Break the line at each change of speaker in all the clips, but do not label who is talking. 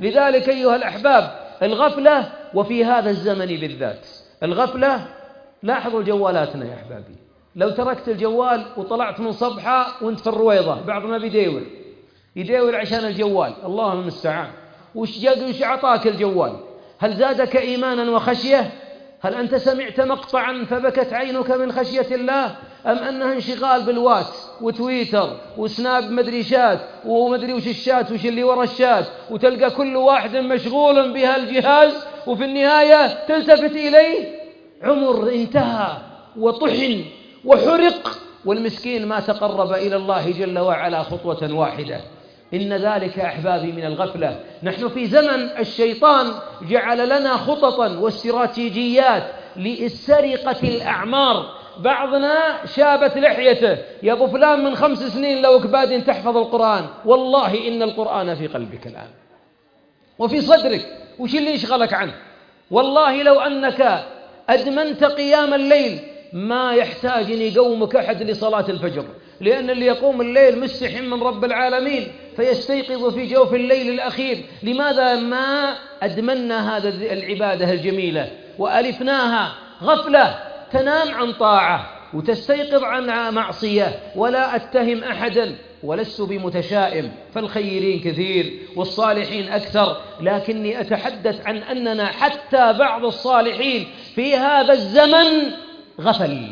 لذلك أيها الأحباب الغفلة، وفي هذا الزمن بالذات الغفلة، لاحظوا جوالاتنا يا أحبابي، لو تركت الجوال وطلعت من صبحة وانت في الرويضة بعضنا يدور عشان الجوال، الله المستعان، وش عطاك الجوال؟ هل زادك إيمانا وخشية؟ هل أنت سمعت مقطعا فبكت عينك من خشية الله؟ أم أنها انشغال بالواتس وتويتر وسناب مدري شات ومدري وش الشات وش اللي ورا الشات، وتلقى كل واحد مشغول بهالجهاز، وفي النهاية تلتفت إليه عمر انتهى وطحن وحرق، والمسكين ما تقرب إلى الله جل وعلا خطوة واحدة. إن ذلك أحبابي من الغفلة. نحن في زمن الشيطان جعل لنا خططا واستراتيجيات لسرقة الأعمار. بعضنا شابت لحيته، يا أبو فلان من 5 سنين لو كباد تحفظ القرآن، والله إن القرآن في قلبك الآن وفي صدرك، وش اللي يشغلك عنه؟ والله لو أنك أدمنت قيام الليل ما يحتاج أن يقومك أحد لصلاة الفجر، لأن اللي يقوم الليل مستحي من رب العالمين فيستيقظ في جوف الليل الأخير. لماذا ما أدمنا هذا العبادة الجميلة وألفناها غفلة؟ تنام عن طاعة وتستيقظ عن معصية. ولا أتهم أحدا ولست بمتشائم، فالخيرين كثير والصالحين أكثر، لكني أتحدث عن أننا حتى بعض الصالحين في هذا الزمن غفل.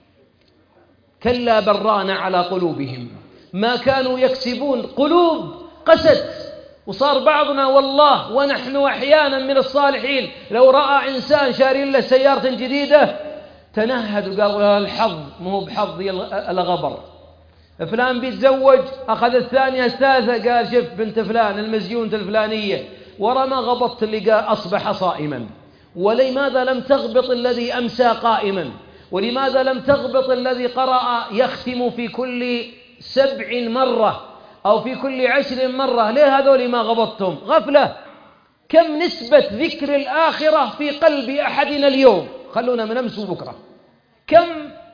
كلا بران على قلوبهم ما كانوا يكسبون. قلوب قست، وصار بعضنا والله ونحن أحيانا من الصالحين لو رأى إنسان شاري له سيارة جديدة تنهد وقال الحظ مو بحظي الغبر، فلان بيتزوج أخذ الثانية الثالثة قال شف بنت فلان المزيونة الفلانية، ورا ما غبطت اللي قال أصبح صائما. ولماذا لم تغبط الذي أمسى قائما؟ ولماذا لم تغبط الذي قرأ يختم في كل 7 مرة أو في كل 10 مرة؟ ليه هذول ما غبطتم؟ غفلة. كم نسبة ذكر الآخرة في قلب أحدنا اليوم؟ خلونا من أمس وبكرة. كم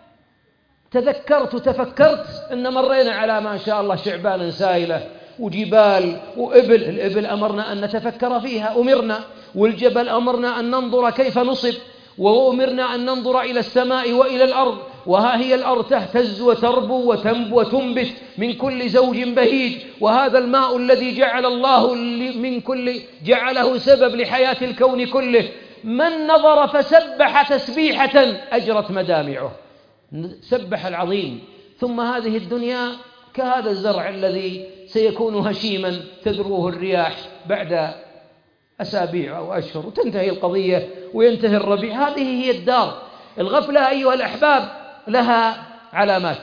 تذكرت وتفكرت أن مرينا على ما شاء الله شعبان سائلة وجبال وإبل. الإبل أمرنا أن نتفكر فيها، أمرنا، والجبل أمرنا أن ننظر كيف نصب، وأمرنا أن ننظر إلى السماء وإلى الأرض، وها هي الأرض تهتز وتربو وتنبو وتنبت من كل زوج بهيج، وهذا الماء الذي جعل الله من كل جعله سبب لحياة الكون كله. من نظر فسبح تسبيحة أجرت مدامعه، سبح العظيم. ثم هذه الدنيا كهذا الزرع الذي سيكون هشيما تذروه الرياح بعد أسابيع أو أشهر وتنتهي القضية وينتهي الربيع. هذه هي الدار. الغفلة أيها الأحباب لها علامات،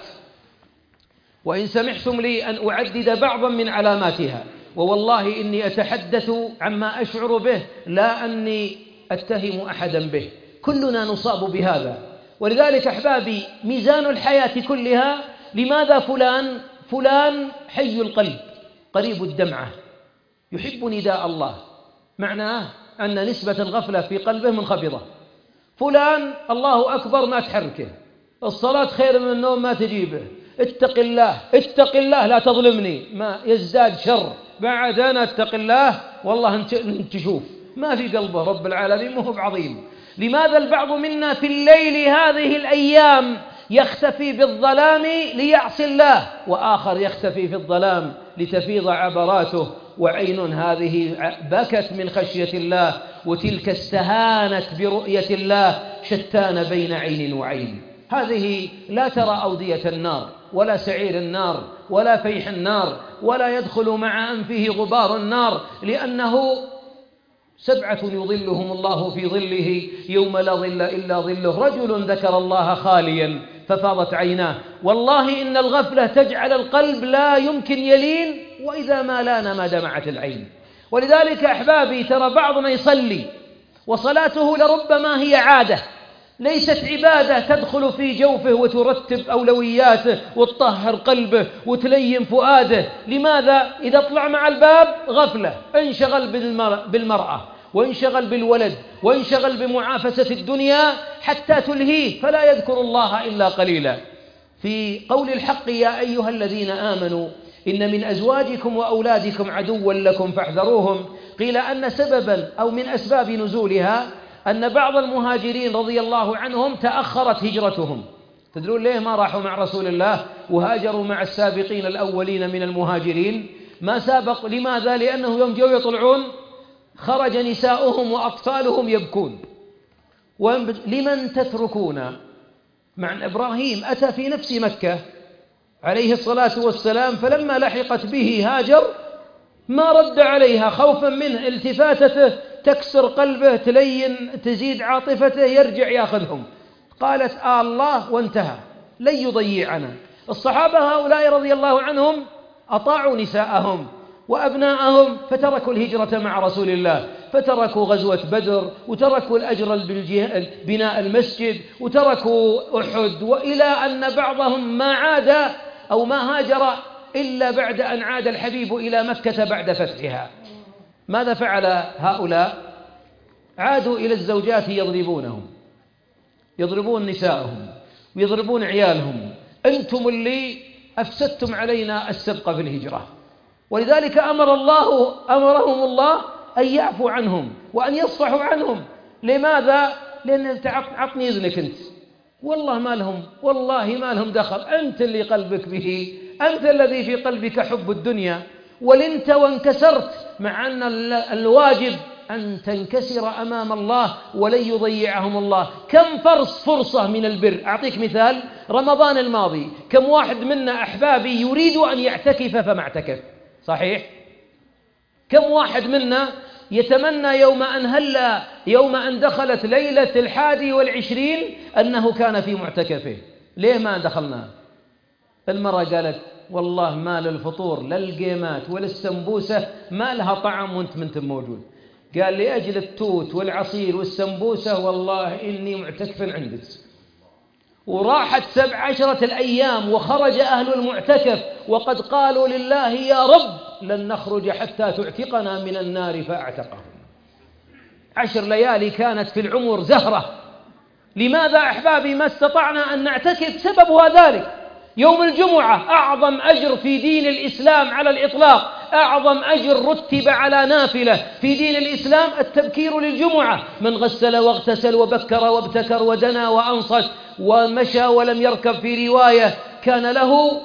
وإن سمحتم لي أن أعدد بعضا من علاماتها، ووالله إني أتحدث عما أشعر به لا أني أتهم أحدا به، كلنا نصاب بهذا. ولذلك أحبابي ميزان الحياة كلها، لماذا فلان حي القلب قريب الدمعة يحب نداء الله، معناه أن نسبة الغفلة في قلبه منخفضة. فلان الله أكبر ما تحركه، الصلاة خير من النوم ما تجيبه، اتق الله لا تظلمني، ما يزداد شر. بعد أنا اتق الله والله انت تشوف ما في قلبه رب العالمين، مو بعظيم. لماذا البعض منا في الليل هذه الأيام يختفي بالظلام ليعصي الله، وآخر يختفي في الظلام لتفيض عبراته، وعين هذه بكت من خشية الله وتلك استهانت برؤية الله، شتان بين عين وعين. هذه لا ترى أودية النار ولا سعير النار ولا فيح النار، ولا يدخل مع أنفه غبار النار، لأنه 7 يظلهم الله في ظله يوم لا ظل إلا ظله، رجل ذكر الله خاليا ففاضت عيناه. والله إن الغفلة تجعل القلب لا يمكن يلين، وإذا ما لان ما دمعت العين. ولذلك أحبابي ترى بعضنا يصلي وصلاته لربما هي عادة، ليست عبادة تدخل في جوفه وترتب أولوياته وتطهر قلبه وتلين فؤاده. لماذا؟ إذا طلع مع الباب غفلة، انشغل بالمرأة وانشغل بالولد وانشغل بمعافسة الدنيا حتى تلهيه، فلا يذكر الله إلا قليلا. في قول الحق يا أيها الذين آمنوا إن من أزواجكم وأولادكم عدوا لكم فاحذروهم، قيل أن سببا أو من أسباب نزولها أن بعض المهاجرين رضي الله عنهم تأخرت هجرتهم. تدرون ليه ما راحوا مع رسول الله وهاجروا مع السابقين الأولين من المهاجرين؟ ما سابق. لماذا؟ لأنه يوم جو يطلعون خرج نساؤهم وأطفالهم يبكون. لمن تتركون؟ مع إبراهيم أتى في نفس مكة عليه الصلاة والسلام، فلما لحقت به هاجر ما رد عليها خوفا منه، التفاتته تكسر قلبه، تلين تزيد عاطفته، يرجع ياخذهم. قالت الله وانتهى، لن يضيعنا. الصحابة هؤلاء رضي الله عنهم أطاعوا نساءهم وأبناءهم فتركوا الهجرة مع رسول الله، فتركوا غزوة بدر، وتركوا الأجر بناء المسجد، وتركوا أحد، وإلى أن بعضهم ما عاد أو ما هاجر إلا بعد أن عاد الحبيب إلى مكة بعد فتحها. ماذا فعل هؤلاء؟ عادوا إلى الزوجات يضربونهم، يضربون نساءهم ويضربون عيالهم. أنتم اللي أفسدتم علينا السبق في الهجرة. ولذلك أمرهم الله أن يعفوا عنهم وأن يصفحوا عنهم. لماذا؟ لأن عطني إذنك أنت، والله ما لهم دخل، أنت اللي قلبك به، أنت الذي في قلبك حب الدنيا، ولنت وانكسرت، مع أن الواجب أن تنكسر أمام الله ولن يضيعهم الله. كم فرصة من البر. أعطيك مثال، رمضان الماضي كم واحد منا أحبابي يريد أن يعتكف فما اعتكف؟ صحيح؟ كم واحد منا يتمنى يوم أن دخلت ليلة 21 أنه كان في معتكفه؟ ليه ما دخلنا؟ المرأة قالت والله ما للفطور لا القيمات ولا السمبوسة ما لها طعم وانت منت موجود. قال لأجل التوت والعصير والسمبوسة والله إني معتكف عندك. وراحت 17 الأيام وخرج أهل المعتكف وقد قالوا لله يا رب لن نخرج حتى تعتقنا من النار، فاعتقهم. 10 ليالي كانت في العمر زهرة. لماذا أحبابي ما استطعنا أن نعتكف؟ سببها ذلك. يوم الجمعة أعظم أجر في دين الإسلام على الإطلاق، أعظم أجر رتب على نافلة في دين الإسلام التبكير للجمعة. من غسل واغتسل وبكر وابتكر ودنا وأنصت ومشى ولم يركب في رواية كان له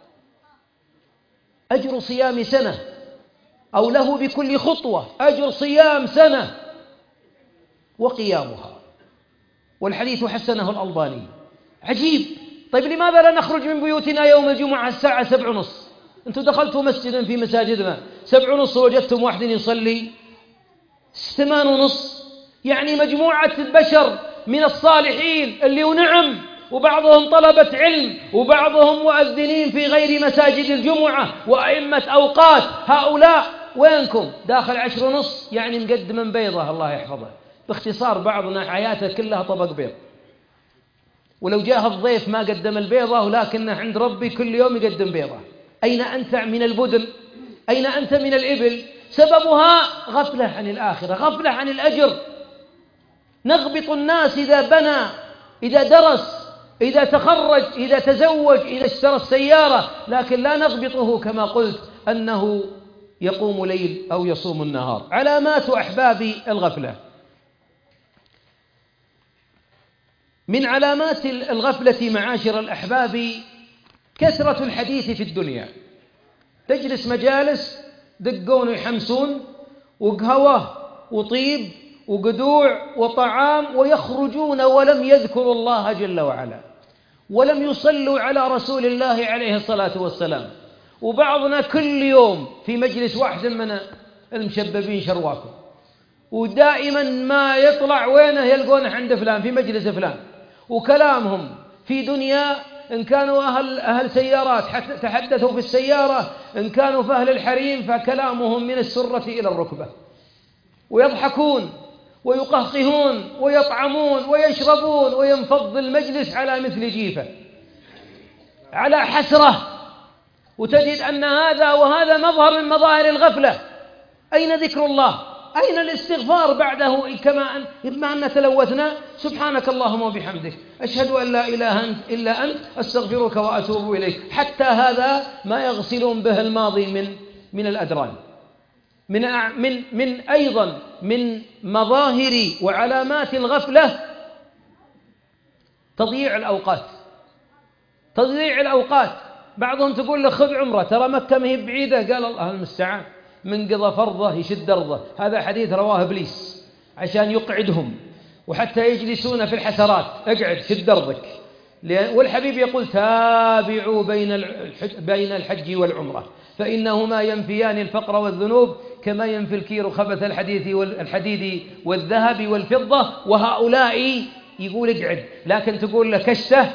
أجر صيام سنة، أو له بكل خطوة أجر صيام سنة وقيامها. والحديث حسنه الألباني. عجيب. طيب لماذا لا نخرج من بيوتنا يوم الجمعة الساعة 7:30؟ أنتم دخلتوا مسجدا في مساجدنا 7:30 وجدتم واحد يصلي 8:30. يعني مجموعة بشر من الصالحين اللي ونعم، وبعضهم طلبة علم وبعضهم مؤذنين في غير مساجد الجمعة وأئمة أوقات. هؤلاء وينكم؟ داخل 10:30 يعني مقدما بيضة الله يحفظه. باختصار بعضنا حياته كلها طبق بيض، ولو جاء الضيف ما قدم البيضة، ولكنه عند ربي كل يوم يقدم بيضة. أين أنت من البدن؟ أين أنت من الإبل؟ سببها غفلة عن الآخرة، غفلة عن الأجر. نغبط الناس إذا بنى، إذا درس، إذا تخرج، إذا تزوج، إذا اشترى السيارة، لكن لا نغبطه كما قلت أنه يقوم ليل أو يصوم النهار. علامات أحبابي الغفلة. من علامات الغفلة معاشر الأحباب كثرة الحديث في الدنيا. تجلس مجالس دقون ويحمسون وقهوة وطيب وقدوع وطعام، ويخرجون ولم يذكروا الله جل وعلا، ولم يصلوا على رسول الله عليه الصلاة والسلام. وبعضنا كل يوم في مجلس واحد من المشببين شرواكم، ودائما ما يطلع وينه يلقونه عند فلان في مجلس فلان، وكلامهم في دنيا. إن كانوا أهل سيارات تحدثوا في السيارة، إن كانوا في أهل الحريم فكلامهم من السرة إلى الركبة، ويضحكون ويقهقهون ويطعمون ويشربون، وينفض المجلس على مثل جيفة على حسرة. وتجد أن هذا مظهر من مظاهر الغفلة. أين ذكر الله؟ أين الاستغفار بعده؟ كما أن تلوثنا. سبحانك اللهم وبحمدك أشهد أن لا إله إلا أنت أستغفرك وأتوب إليك. حتى هذا ما يغسلون به الماضي من الأدران. أيضا من مظاهر وعلامات الغفلة تضييع الأوقات. تضييع الأوقات. بعضهم تقول له خذ عمرة، ترى مكة ما هي بعيدة، قال الله المستعان، من قضى فرضه يشد أرضه. هذا حديث رواه إبليس عشان يقعدهم وحتى يجلسون في الحسرات. اقعد شد أرضك. والحبيب يقول تابعوا بين الحج والعمرة فإنهما ينفيان الفقر والذنوب كما ينفي الكير خبث الحديد والذهب والفضة. وهؤلاء يقول اقعد، لكن تقول له كشته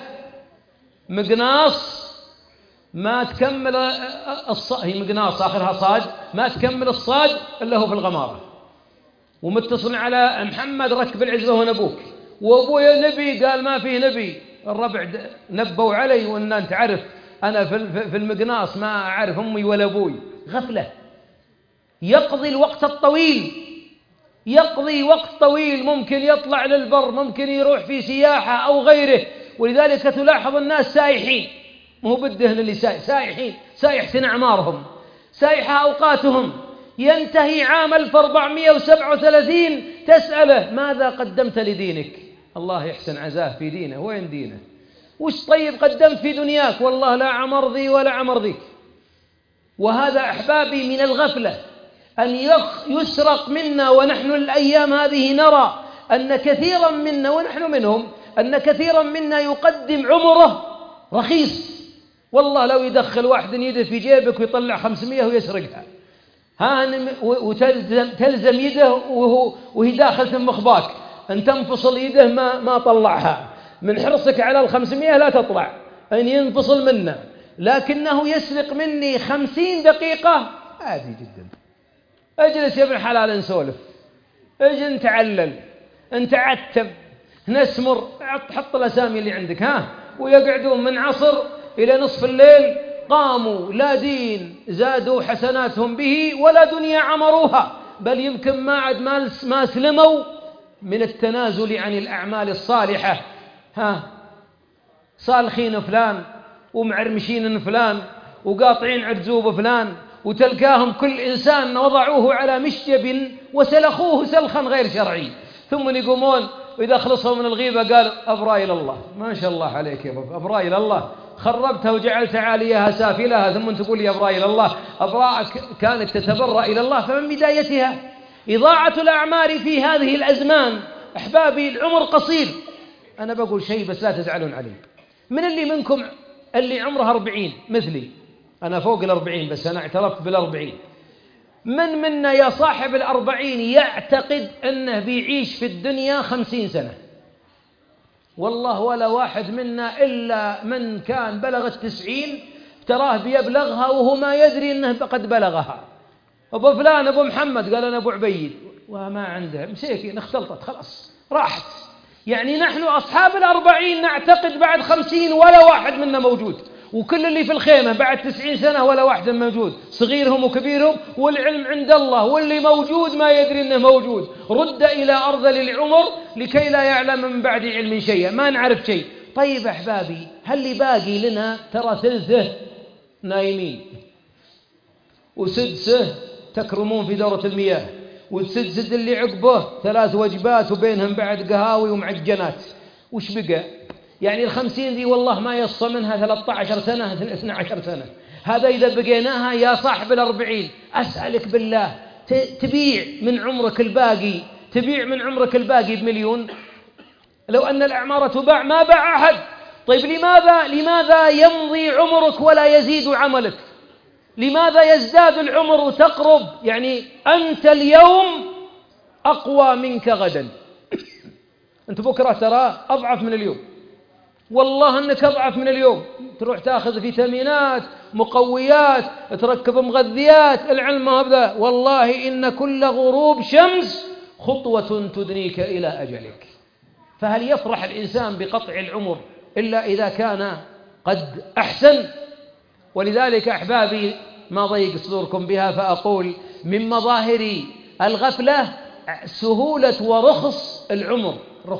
مقناص ما تكمل هي مقناص آخرها صاد، ما تكمل الصاد إلا هو في الغمارة، ومتصل على محمد ركب العزبة ونبوك، وأبويا نبي قال ما في نبي. الربع نبوا علي وأن أنت عارف أنا في المقناص ما أعرف أمي ولا أبوي. غفلة. يقضي الوقت الطويل، يقضي وقت طويل، ممكن يطلع للبر، ممكن يروح في سياحة أو غيره. ولذلك تلاحظ الناس سائحين، مو بالدهن اللي سائحين، سائحة أعمارهم، سائحة أوقاتهم. ينتهي عام 1437 تسأله ماذا قدمت لدينك؟ الله يحسن عزاه في دينه. وين دينه؟ وش طيب قدمت في دنياك؟ والله لا عمر ذي ولا عمر ذيك. وهذا أحبابي من الغفلة، أن يسرق منا ونحن الأيام هذه نرى أن كثيرا منا ونحن منهم، أن كثيرا منا يقدم عمره رخيص. والله لو يدخل واحد يده في جيبك ويطلع 500 ويسرقها، وتلزم يده وهي داخل مخباك، أن تنفصل يده ما طلعها من حرصك على 500 لا تطلع، أن ينفصل منه. لكنه يسرق مني 50 دقيقة عادي جدا. اجلس يا ابن الحلال نسولف، اجي نتعلل، نتعتب، نسمر، حط الأسامي اللي عندك ويقعدون من عصر إلى نصف الليل. قاموا لا دين زادوا حسناتهم به ولا دنيا عمروها، بل يمكن ما عد ما سلموا من التنازل عن الأعمال الصالحة. صالحين فلان ومعرمشين فلان وقاطعين عرزوب فلان، وتلقاهم كل إنسان وضعوه على مشجب وسلخوه سلخا غير شرعي، ثم يقومون وإذا خلصوا من الغيبة قال أبرأ إلى الله. ما شاء الله عليك يا بابا، أبرأ إلى الله، خربتها وجعلت عاليها سافلها ثم تقول لي أبرأ إلى الله. أبرأ كانت تتبرأ إلى الله، فمن بدايتها إضاعة الأعمار في هذه الأزمان. أحبابي العمر قصير. أنا بقول شيء بس لا تزعلون علي. من اللي منكم اللي عمره 40 مثلي، أنا فوق 40 بس أنا اعترفت بال40، من منا يا صاحب 40 يعتقد أنه بيعيش في الدنيا 50 سنة؟ والله ولا واحد منا إلا من كان بلغ 90 تراه بيبلغها وهو ما يدري أنه قد بلغها. أبو فلان أبو محمد قال أنا أبو عبيد وما عنده مسيكين اختلطت خلاص راحت. يعني نحن أصحاب 40 نعتقد بعد 50 ولا واحد منا موجود، وكل اللي في الخيمة بعد 90 سنة ولا واحد موجود، صغيرهم وكبيرهم، والعلم عند الله، واللي موجود ما يدري أنه موجود. رد إلى أرذل العمر لكي لا يعلم من بعد علم شيئا، ما نعرف شيء. طيب أحبابي، هل اللي باقي لنا ترى ثلثه نايمين، وسدسه تكرمون في دورة المياه، والسدس اللي عقبه 3 وجبات وبينهم بعد قهاوي ومعجنات. وش بقى؟ يعني 50 ذي والله ما يصى منها 13 سنة 12 سنة. هذا إذا بقيناها يا صاحب 40 أسألك بالله تبيع من عمرك الباقي، تبيع من عمرك الباقي ب1,000,000؟ لو أن الأعمار تباع ما باع أحد. طيب لماذا يمضي عمرك ولا يزيد عملك؟ لماذا يزداد العمر وتقرب؟ يعني أنت اليوم أقوى منك غدا. أنت بكرة ترى أضعف من اليوم، والله أنك أضعف من اليوم. تروح تأخذ فيتامينات مقويات تركب مغذيات، العلم هذا والله إن كل غروب شمس خطوة تدنيك إلى أجلك. فهل يفرح الإنسان بقطع العمر إلا إذا كان قد أحسن؟ ولذلك أحبابي ما ضيق صدوركم بها فأقول من مظاهر الغفلة سهولة ورخص العمر،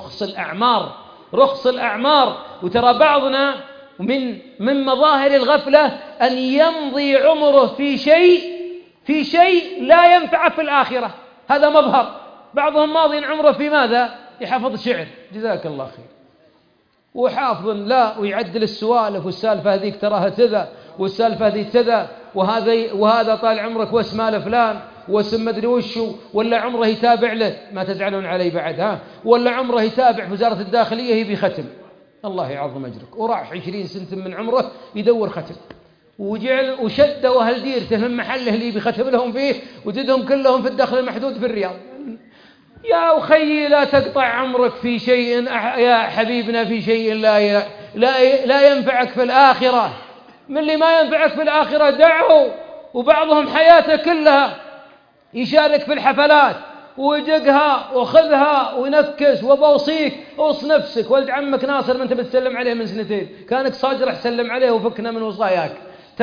رخص الأعمار. وترى بعضنا من مظاهر الغفلة أن يمضي عمره في شيء في شيء لا ينفع في الآخرة، هذا مظهر. بعضهم ماضي عمره في ماذا؟ يحفظ شعر، جزاك الله خير، وحافظ لا ويعدل السوالف، والسالفة هذيك تراها كذا، والسالفة هذيك كذا، وهذا طال عمرك واسمه لفلان واسم مدري وشو، ولا عمره يتابع له، ما تزعلون علي بعد ها، ولا عمره يتابع في وزارة الداخلية يبي ختم، الله يعظم أجرك، وراح 20 سنة من عمره يدور ختم، وجعل وشدوا أهل ديرته من محله اللي يبي ختم لهم فيه، وجدهم كلهم في الدخل المحدود في الرياض. يا أخي لا تقطع عمرك في شيء، يا حبيبنا في شيء لا ينفعك في الآخرة. من اللي ما ينفعك في الآخرة دعه. وبعضهم حياته كلها يشارك في الحفلات ويدقها وخذها وينكس، وبوصيك اوص نفسك. ولد عمك ناصر ما انت بتسلم عليه من 2 كانك صاجرح سلم عليه وفكنا من وصاياك.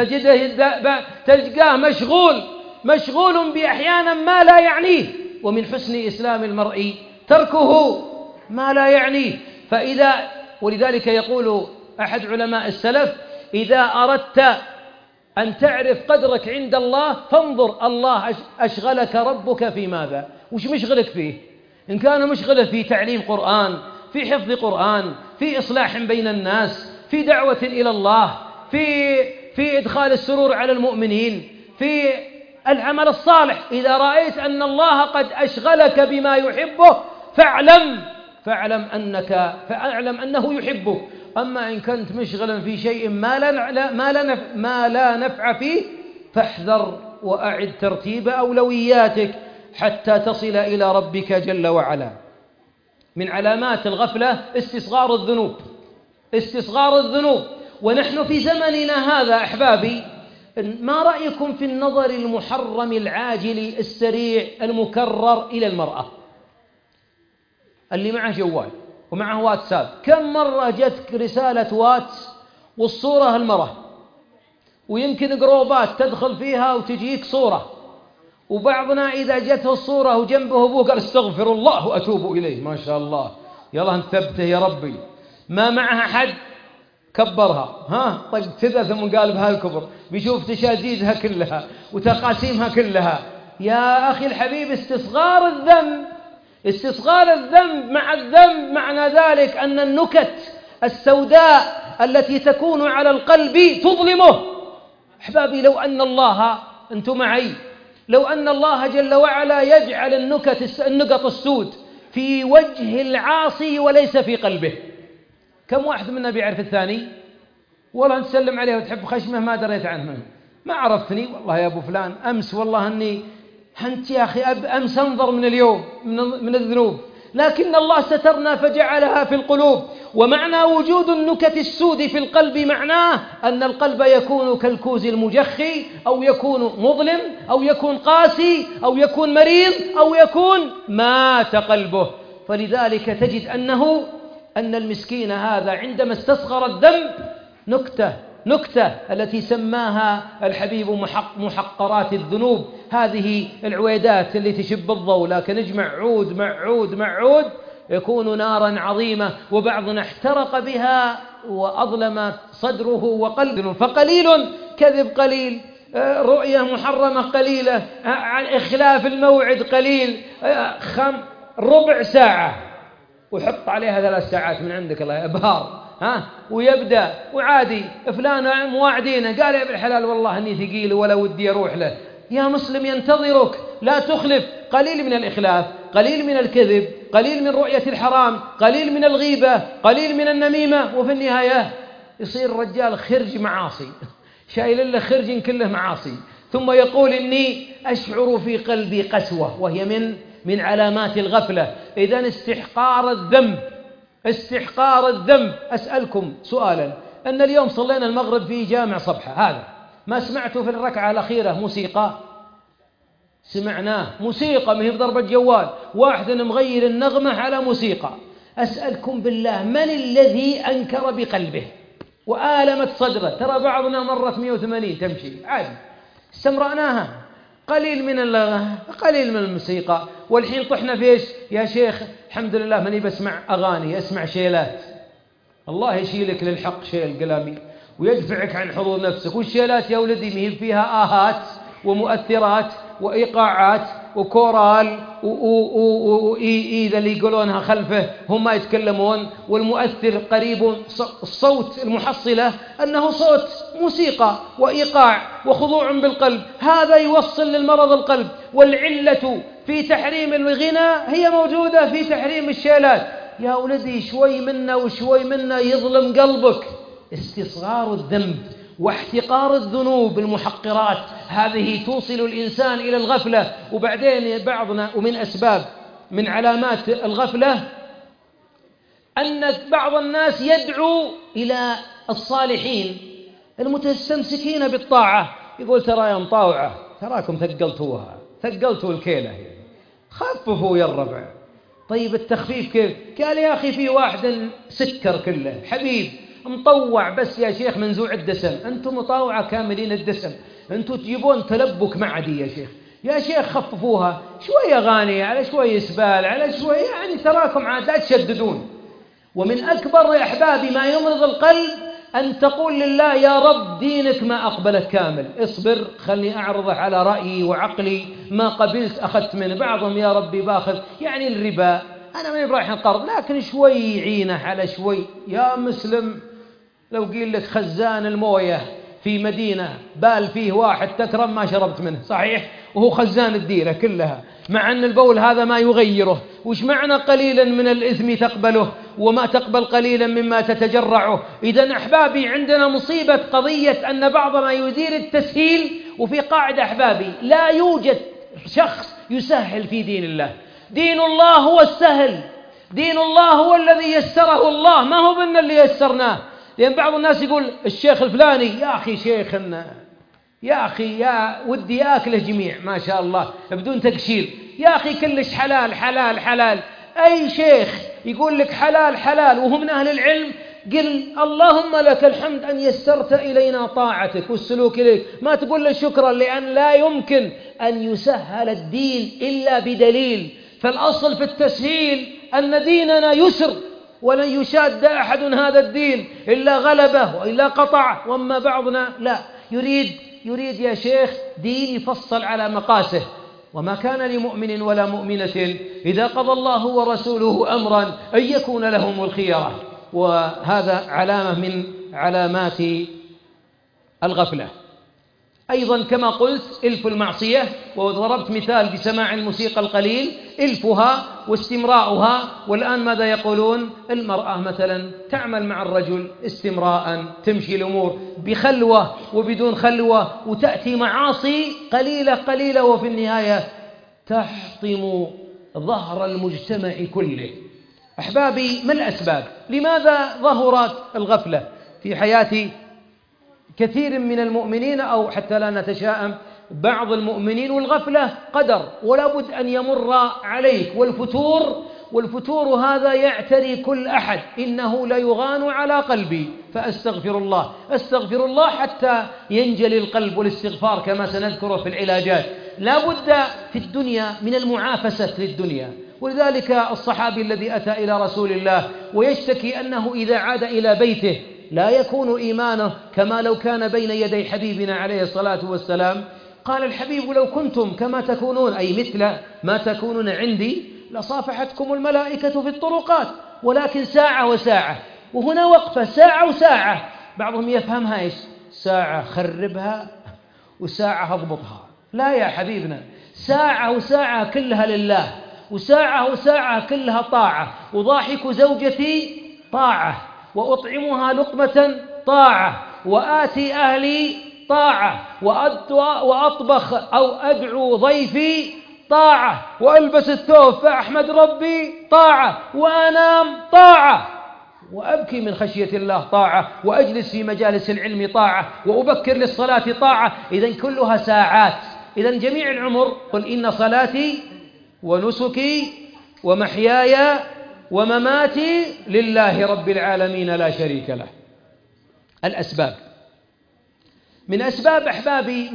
تلقاه مشغول بأحيانا ما لا يعنيه، ومن حسن إسلام المرء تركه ما لا يعنيه. ولذلك يقول أحد علماء السلف: إذا أردت أن تعرف قدرك عند الله فانظر الله أشغلك ربك في ماذا، وش مشغلك فيه. إن كان مشغله في تعليم قرآن، في حفظ قرآن، في إصلاح بين الناس، في دعوة إلى الله، في إدخال السرور على المؤمنين، في العمل الصالح، إذا رأيت أن الله قد أشغلك بما يحبه فاعلم أنه يحبك. أما إن كنت مشغلا في شيء ما لا نفع فيه فاحذر وأعد ترتيب أولوياتك حتى تصل إلى ربك جل وعلا. من علامات الغفلة استصغار الذنوب. ونحن في زمننا هذا أحبابي، ما رأيكم في النظر المحرم العاجل السريع المكرر إلى المرأة اللي معه جوال ومعه واتساب؟ كم مرة جتك رسالة واتس والصورة المرأة، ويمكن جروبات تدخل فيها وتجيك صورة، وبعضنا إذا جته الصورة وجنبه أبوه قال استغفر الله وأتوب إليه، ما شاء الله يلا انثبته يا ربي. ما معها حد كبرها طق كذا ثم قال بها الكبر، بيشوف تشازيزها كلها وتقاسيمها كلها. يا أخي الحبيب، استصغار الذنب مع الذنب معنى ذلك أن النكت السوداء التي تكون على القلب تظلمه. أحبابي، لو أن الله، أنتم معي، لو أن الله جل وعلا يجعل النقط السود في وجه العاصي وليس في قلبه، كم واحد منا بيعرف الثاني؟ والله أنت تسلم عليه وتحب خشمه ما دريت عنه، ما عرفتني والله يا أبو فلان، أمس والله أني أنت يا أخي أمس أنظر من اليوم من الذنوب، لكن الله سترنا فجعلها في القلوب. ومعنى وجود النكت السود في القلب معناه أن القلب يكون كالكوز المجخي، أو يكون مظلم، أو يكون قاسي، أو يكون مريض، أو يكون مات قلبه. فلذلك تجد أن المسكين هذا عندما استصغر الذنب نكتة التي سماها الحبيب محقرات الذنوب، هذه العويدات اللي تشب الضوء، لكن اجمع عود مع عود يكون نارا عظيمة، وبعضنا احترق بها وأظلم صدره وقلبه. فقليل كذب قليل، رؤية محرمة قليلة، إخلاف الموعد قليل، ربع ساعة وحط عليها 3 ساعات من عندك الله إبهار، ويبدأ وعادي فلان مواعدينه قال يا ابن الحلال والله اني ثقيل ولا ودي اروح له. يا مسلم ينتظرك، لا تخلف. قليل من الإخلاف، قليل من الكذب، قليل من رؤية الحرام، قليل من الغيبة، قليل من النميمة، وفي النهاية يصير الرجال خرج معاصي، شايل له خرج كله معاصي، ثم يقول إني أشعر في قلبي قسوة، وهي من علامات الغفلة. إذن استحقار الذنب. أسألكم سؤالا، أن اليوم صلينا المغرب في جامع صبحة، هذا ما سمعتوا في الركعة الأخيرة موسيقى؟ سمعناه موسيقى، ما هي بضربة جوال، واحد مغير النغمة على موسيقى. أسألكم بالله، من الذي أنكر بقلبه وآلمت صدره؟ ترى بعضنا مرت 180 تمشي عادي، استمرأناها. قليل من الموسيقى، والحين طحنا فيش يا شيخ؟ الحمد لله ماني بسمع أغاني، أسمع شيلات. الله يشيلك للحق شيل قلامي ويدفعك عن حظوظ نفسك. والشيلات يا ولدي مهي فيها آهات ومؤثرات وإيقاعات وكورال وإذا اللي يقولونها خلفه هم ما يتكلمون، والمؤثر قريب. الصوت المحصلة أنه صوت موسيقى وإيقاع وخضوع بالقلب، هذا يوصل للمرض القلب. والعلة في تحريم الغنى هي موجودة في تحريم الشيلات. يا ولدي شوي منا وشوي منا يظلم قلبك. استصغار الذنب واحتقار الذنوب المحقرات هذه توصل الإنسان إلى الغفلة. وبعدين بعضنا من علامات الغفلة أن بعض الناس يدعو إلى الصالحين المتستمسكين بالطاعة، يقول ترى يا مطاوعة تراكم ثقلتوا الكيلة، خففوا يا الربع. طيب التخفيف كيف؟ قال يا أخي في واحد سكر كله حبيب مطوع بس يا شيخ منزوع الدسم، أنتم مطاوعة كاملين الدسم، أنتم تجيبون تلبك معدي يا شيخ خففوها شوي أغاني على شوي إسبال على شوي، يعني تراكم عاد لا تشددون. ومن أكبر يا أحبابي ما يمرض القلب أن تقول لله يا رب دينك ما أقبلك كامل، اصبر خلني أعرضه على رأيي وعقلي، ما قبلت أخذت منه. بعضهم يا ربي باخذ يعني الربا، أنا ما رايح القرض لكن شوي عينه على شوي. يا مسلم لو قيل لك خزان المويه في مدينة بال فيه واحد تكرم ما شربت منه، صحيح؟ وهو خزان الديرة كلها، مع أن البول هذا ما يغيره. وش معنى قليلا من الإثم تقبله وما تقبل قليلا مما تتجرعه؟ إذن أحبابي عندنا مصيبة قضية أن بعضنا يدير التسهيل. وفي قاعدة أحبابي لا يوجد شخص يسهل في دين الله. دين الله هو السهل، دين الله هو الذي يسره الله، ما هو بنا اللي يسرناه. لأن بعض الناس يقول الشيخ الفلاني يا أخي شيخنا يا أخي يا ودي أكله جميع ما شاء الله بدون تقشير، يا أخي كلش حلال حلال حلال. أي شيخ يقول لك حلال حلال وهم من أهل العلم قل اللهم لك الحمد أن يسرت إلينا طاعتك والسلوك إليك، ما تقول له شكرا، لأن لا يمكن أن يسهل الدين إلا بدليل. فالأصل في التسهيل أن ديننا يسر، ولن يشاد أحد هذا الدين إلا غلبه وإلا قطع. وأما بعضنا لا يريد يا شيخ دين يفصل على مقاسه. وما كان لمؤمن ولا مؤمنة إذا قضى الله ورسوله أمرا أن يكون لهم الخيرة. وهذا علامة من علامات الغفلة. أيضا كما قلت إلف المعصية، وضربت مثال بسماع الموسيقى القليل، إلفها واستمراؤها. والآن ماذا يقولون؟ المرأة مثلا تعمل مع الرجل استمراء، تمشي الأمور بخلوة وبدون خلوة، وتأتي معاصي قليلة قليلة، وفي النهاية تحطم ظهر المجتمع كله. أحبابي ما الأسباب؟ لماذا ظهرت الغفلة في حياة كثير من المؤمنين، أو حتى لا نتشائم بعض المؤمنين؟ والغفلة قدر ولا بد أن يمر عليك. والفتور هذا يعتري كل أحد. إنه لا يغان على قلبي فأستغفر الله حتى ينجلي القلب. والاستغفار كما سنذكره في العلاجات لا بد في الدنيا من المعافسة للدنيا. ولذلك الصحابي الذي أتى إلى رسول الله ويشتكي أنه إذا عاد إلى بيته لا يكون إيمانه كما لو كان بين يدي حبيبنا عليه الصلاة والسلام، قال الحبيب لو كنتم كما تكونون، أي مثل ما تكونون عندي، لصافحتكم الملائكة في الطرقات، ولكن ساعة وساعة. وهنا وقفة ساعة وساعة. بعضهم يفهمها إيش؟ ساعة خربها وساعة اضبطها. لا يا حبيبنا، ساعة وساعة كلها لله، وساعة وساعة كلها طاعة. وضاحك زوجتي طاعة، وأطعمها لقمة طاعة، وآتي أهلي طاعة، وأطبخ أو أدعو ضيفي طاعة، وألبس الثوب فأحمد ربي طاعة، وأنام طاعة، وأبكي من خشية الله طاعة، وأجلس في مجالس العلم طاعة، وأبكر للصلاة طاعة. إذن كلها ساعات. إذن جميع العمر قل إن صلاتي ونسكي ومحياي ومماتي لله رب العالمين لا شريك له. الأسباب من أسباب أحبابي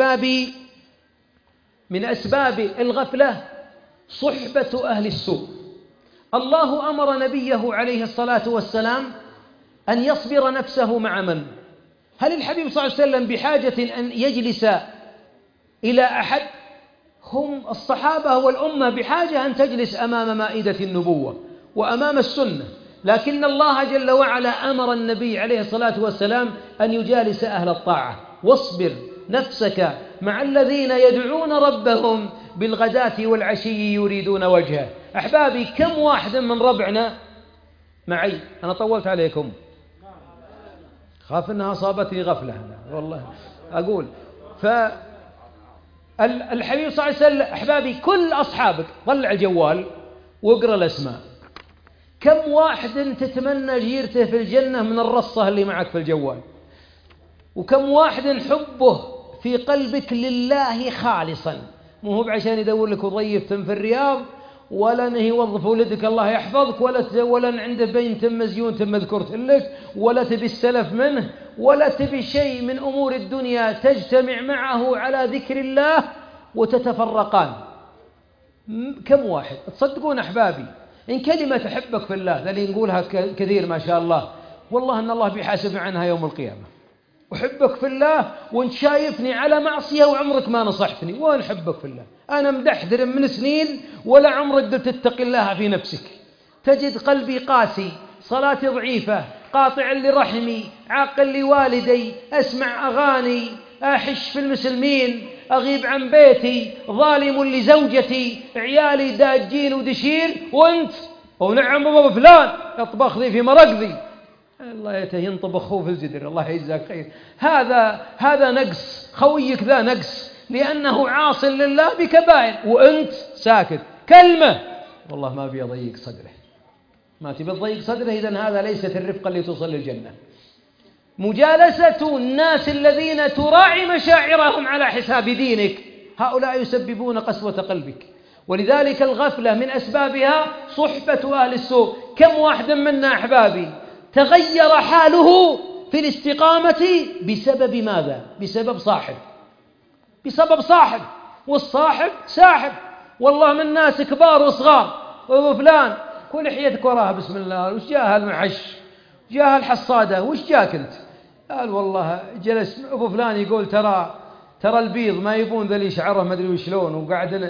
من أسباب الغفلة صحبة أهل السوء. الله أمر نبيه عليه الصلاة والسلام أن يصبر نفسه مع من؟ هل الحبيب صلى الله عليه وسلم بحاجة أن يجلس إلى أحد، هم الصحابة والأمة بحاجة أن تجلس أمام مائدة النبوة وأمام السنة، لكن الله جل وعلا أمر النبي عليه الصلاة والسلام أن يجالس أهل الطاعة. واصبر نفسك مع الذين يدعون ربهم بالغداة والعشي يريدون وجهه. أحبابي، كم واحد من ربعنا معي؟ أنا طولت عليكم، خاف أنها أصابتني غفلة والله أقول. فالحبيب صلى الله عليه وسلم أحبابي كل أصحابك طلع الجوال واقرأ الأسماء. كم واحد تتمنى جيرته في الجنة من الرصة اللي معك في الجوال؟ وكم واحد حبه في قلبك لله خالصا، مو هو عشان يدور لك وظيف في الرياض، ولا انه يوظف ولدك الله يحفظك، ولا عنده بنت مزيون مذكورت لك، ولا تبي السلف منه، ولا تبي شيء من أمور الدنيا تجتمع معه على ذكر الله وتتفرقان. كم واحد تصدقون أحبابي إن كلمة تحبك في الله، ذا اللي نقولها كثير ما شاء الله، والله أن الله بيحاسب عنها يوم القيامة. أحبك في الله وانت شايفني على معصية وعمرك ما نصحتني، وأنا أحبك في الله، أنا مدحدر من سنين ولا عمرك قلت اتق الله في نفسك. تجد قلبي قاسي، صلاتي ضعيفة، قاطع لرحمي، عاقل لوالدي، أسمع أغاني، أحش في المسلمين، أغيب عن بيتي، ظالم لزوجتي، عيالي داجين ودشير، وأنت ونعم بابا فلان يطبخ ذي في مرقذي، الله ينطبخ أخوه في الجدر، الله يجزاك خير. هذا نقص، خويك ذا نقص، لأنه عاص لله بكبائر وأنت ساكت. كلمة والله ما بيضيق صدره، ما تبي تضيق صدره، إذن هذا ليست الرفقة اللي توصل للجنة. مجالسة الناس الذين تراعي مشاعرهم على حساب دينك، هؤلاء يسببون قسوة قلبك. ولذلك الغفلة من أسبابها صحبة أهل السوء. كم واحد منا أحبابي تغير حاله في الاستقامة بسبب ماذا؟ بسبب صاحب، والصاحب ساحب. والله من ناس كبار وصغار، وابو فلان كل حياتك وراها بسم الله، وش جاها المعش، جاها الحصادة، وش جاك انت؟ قال والله جلس ابو فلان يقول ترى البيض ما يبون ذا اللي شعره ما ادري وشلون، وقاعد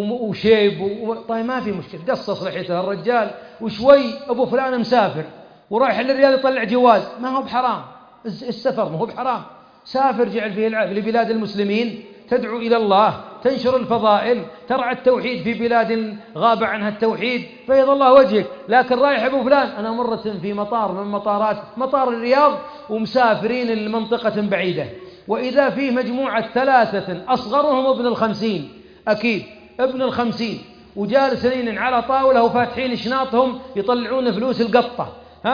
وشيب طيب ما في مشكله، قصص لحيته الرجال، وشوي ابو فلان مسافر ورايح للرياض يطلع جواز، ما هو بحرام السفر، ما هو بحرام، سافر جعل فيه العافية لبلاد المسلمين، تدعو إلى الله، تنشر الفضائل، ترعى التوحيد في بلاد غاب عنها التوحيد، فيض الله وجهك. لكن رايح أبو فلان، أنا مرة في مطار من مطار الرياض ومسافرين لمنطقة بعيدة، وإذا فيه مجموعة 3 أصغرهم ابن 50، أكيد ابن 50، وجالسين على طاولة وفاتحين شناطهم يطلعون فلوس القطة،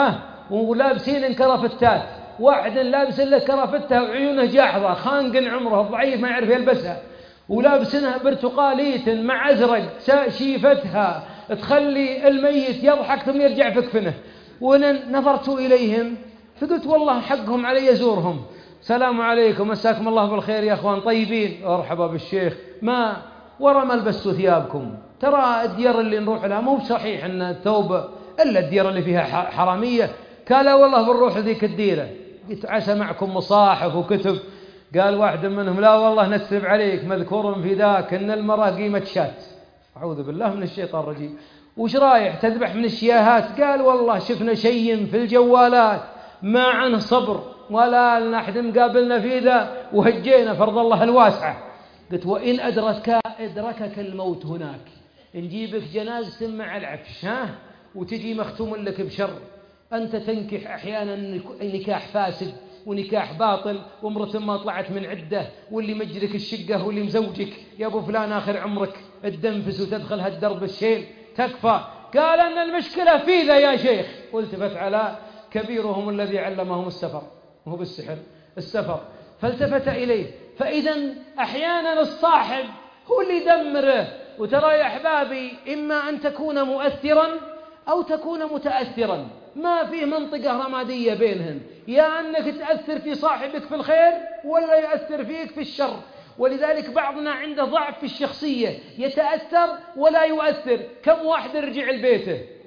ولابسين كرافتات، واحد لابس له كرافتها وعيونه جاحظة، خانق عمره ضعيف ما يعرف يلبسها، ولابسنها برتقالية مع أزرق، شيفتها تخلي الميت يضحك ثم يرجع في كفنه. ونظرت إليهم فقلت والله حقهم علي أزورهم، سلام عليكم مساكم الله بالخير يا أخوان طيبين، مرحبا بالشيخ، ما ورا ما لبستوا ثيابكم، ترى الديار اللي نروح لها مو صحيح أن الثوب إلا الديار اللي فيها حرامية. قال والله بنروح ذيك الديرة. قلت عسى معكم مصاحف وكتب؟ قال واحد منهم لا والله نكتب عليك مذكور في ذاك إن المرأة قيمة شات. أعوذ بالله من الشيطان الرجيم. وش رايح تذبح من الشياهات؟ قال والله شفنا شيء في الجوالات ما عنه صبر ولا أحد مقابلنا في ذا وهجينا فرض الله الواسعة. قلت وإن أدركك الموت هناك، نجيبك جنازة مع العفش وتجي مختوم لك بشر. أنت تنكح أحيانا نكاح فاسد ونكاح باطل، وامرة ما طلعت من عدة، واللي مجرك الشقة واللي مزوجك يا أبو فلان آخر عمرك تدنفس وتدخل هالدرب الشيل تكفى. قال أن المشكلة في ذا يا شيخ. والتفت على كبيرهم الذي علمهم السفر، وهو بالسحر السفر، فالتفت إليه. فإذا أحيانا الصاحب هو اللي يدمره. وترى يا أحبابي إما أن تكون مؤثرا أو تكون متأثرا، ما فيه منطقة رمادية بينهم، يا أنك تأثر في صاحبك في الخير ولا يأثر فيك في الشر. ولذلك بعضنا عنده ضعف في الشخصية، يتأثر ولا يؤثر. كم واحد رجع لبيته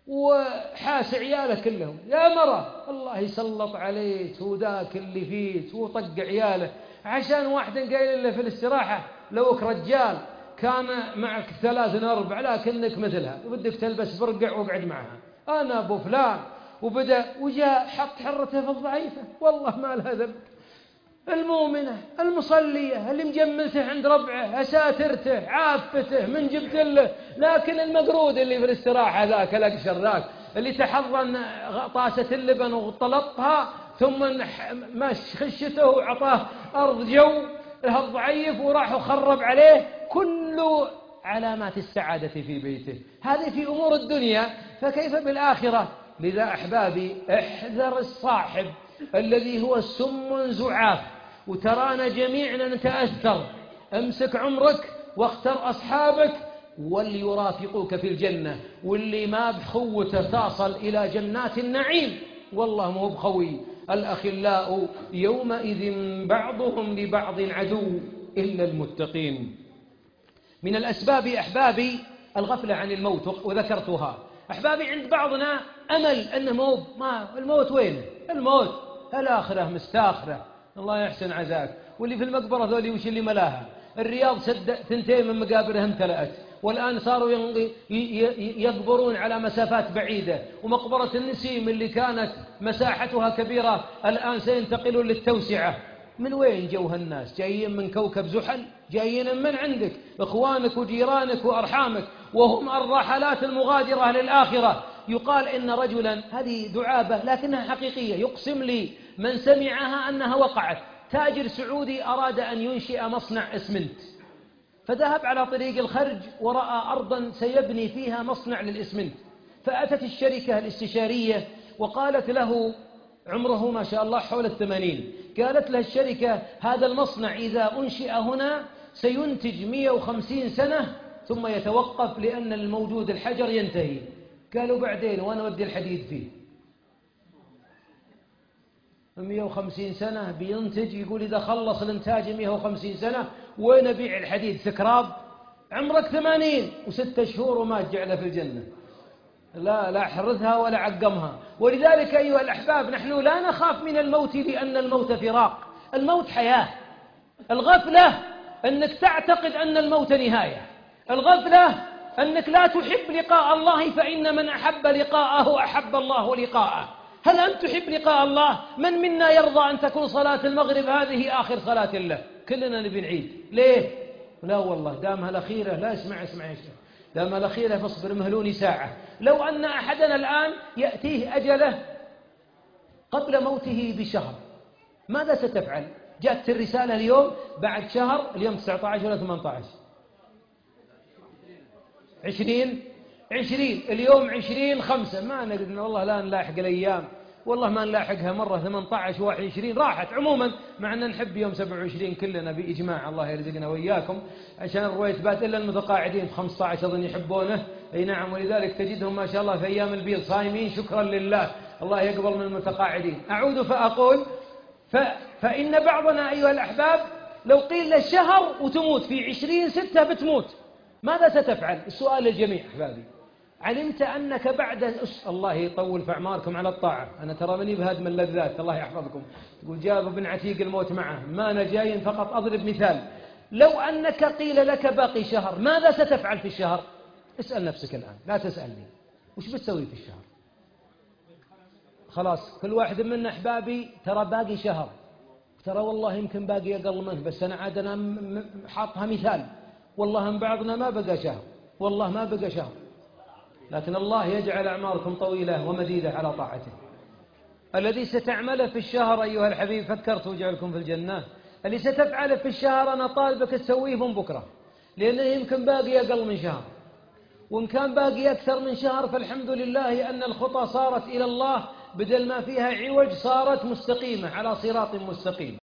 وحاس عياله كلهم. يا مرة الله يسلط عليك وذاك اللي فيك وطق عياله عشان واحد قايل له في الاستراحة لوك رجال كان معك 3 4 لكنك مثلها وبدك تلبس برقع واقعد معها، أنا أبو فلان. وبدأ وجاء حط حرته في الضعيفة، والله ما لها ذنب. المؤمنة المصلية اللي مجملته عند ربعه، أساترته، عافته، من جبت له. لكن المقرود اللي في الاستراحة ذاك الأقشر ذاك اللي تحضن طاسة اللبن وطلطها ثم ماش خشته وعطاه أرض جو لها الضعيف وراح وخرب عليه، كل علامات السعادة في بيته. هذه في أمور الدنيا، فكيف بالآخرة؟ لذا أحبابي احذر الصاحب الذي هو سم زعاف، وترانا جميعنا نتأثر. امسك عمرك واختر أصحابك وليرافقوك في الجنة، واللي ما بخوته تصل إلى جنات النعيم والله ما هو بخوي. الأخلاء يومئذ بعضهم لبعض عدو إلا المتقين. من الأسباب أحبابي الغفلة عن الموت، وذكرتها. أحبابي عند بعضنا أمل أنه الموت وين؟ الموت الآخرة مستاخرة، الله يحسن عزاك. واللي في المقبرة ذولي وش اللي ملاها؟ الرياض 2 من مقابرها امتلأت، والآن صاروا يقبرون على مسافات بعيدة. ومقبرة النسيم اللي كانت مساحتها كبيرة الآن سينتقلون للتوسعة. من وين جوها الناس؟ جايين من كوكب زحل، جايين من عندك، إخوانك وجيرانك وأرحامك، وهم الرحلات المغادرة للآخرة. يقال إن رجلا، هذه دعابة لكنها حقيقية، يقسم لي من سمعها أنها وقعت. تاجر سعودي أراد أن ينشئ مصنع إسمنت، فذهب على طريق الخرج ورأى أرضا سيبني فيها مصنع للإسمنت، فأتت الشركة الاستشارية وقالت له، عمره ما شاء الله حول 80، قالت له الشركة هذا المصنع إذا أنشئ هنا سينتج 150 سنة ثم يتوقف لأن الموجود الحجر ينتهي. قالوا بعدين وأنا ودي الحديد فيه 150 سنة بينتج. يقول إذا خلص الانتاج 150 سنة وين أبيع الحديد؟ سكراب. عمرك 80 و6 شهور وما تجعله في الجنة، لا حرثها ولا عقمها. ولذلك أيها الأحباب نحن لا نخاف من الموت لأن الموت فراق، الموت حياة. الغفلة أنك تعتقد أن الموت نهاية، الغفلة أنك لا تحب لقاء الله، فإن من أحب لقاءه أحب الله لقاءه. هل أنت تحب لقاء الله؟ من منا يرضى أن تكون صلاة المغرب هذه آخر صلاة له؟ كلنا نبي نعيد. ليه؟ لا والله دامها الأخيرة. لا اسمع يا شيخ، دامها الأخيرة فاصبر مهلوني ساعة. لو أن أحدنا الآن يأتيه أجله قبل موته بشهر، ماذا ستفعل؟ جاءت الرسالة اليوم بعد شهر، اليوم 19 ولا 18؟ 20 اليوم 20/5. ما نقدر والله لا نلاحق الأيام، والله ما نلاحقها مرة. 18 و21 راحت عموما، مع أن نحب يوم 27 كلنا بإجماع، الله يرزقنا وإياكم، عشان الرويتبات إلا المتقاعدين في 15 أظن يحبونه. أي نعم، ولذلك تجدهم ما شاء الله في أيام البيض صايمين شكرا لله، الله يقبل من المتقاعدين. أعود فأقول فإن بعضنا أيها الأحباب لو قيل له شهر وتموت في 20/6 بتموت، ماذا ستفعل؟ السؤال للجميع أحبابي. علمت أنك بعد الله يطول في أعماركم على الطاعة، أنا ترى مني بهدم اللذات، الله يحفظكم. تقول جاب ابن عتيق الموت معه، ما أنا جاي فقط أضرب مثال. لو أنك قيل لك باقي شهر، ماذا ستفعل في الشهر؟ اسأل نفسك الآن، لا تسألني. وش بتسوي في الشهر؟ خلاص كل واحد منا أحبابي ترى باقي شهر، ترى والله يمكن باقي أقل منه، بس أنا عاد أنا حاطها مثال. والله من بعضنا ما بقى شهر، والله ما بقى شهر، لكن الله يجعل أعماركم طويلة ومديدة على طاعته. الذي ستعمله في الشهر أيها الحبيب فكرت وجعلكم في الجنة، اللي ستفعله في الشهر أنا طالبك تسويه من بكرة، لأنه يمكن باقي أقل من شهر، وإن كان باقي أكثر من شهر فالحمد لله أن الخطى صارت إلى الله بدل ما فيها عوج صارت مستقيمة على صراط مستقيم.